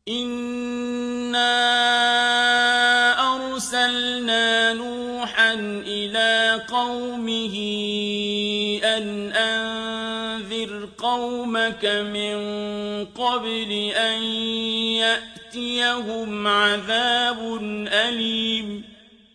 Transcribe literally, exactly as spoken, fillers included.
إِنَّا أَرْسَلْنَا نُوحًا إِلَىٰ قَوْمِهِ أَنْ أَنذِرْ قَوْمَكَ مِن قَبْلِ أَن يَأْتِيَهُمْ عَذَابٌ أَلِيمٌ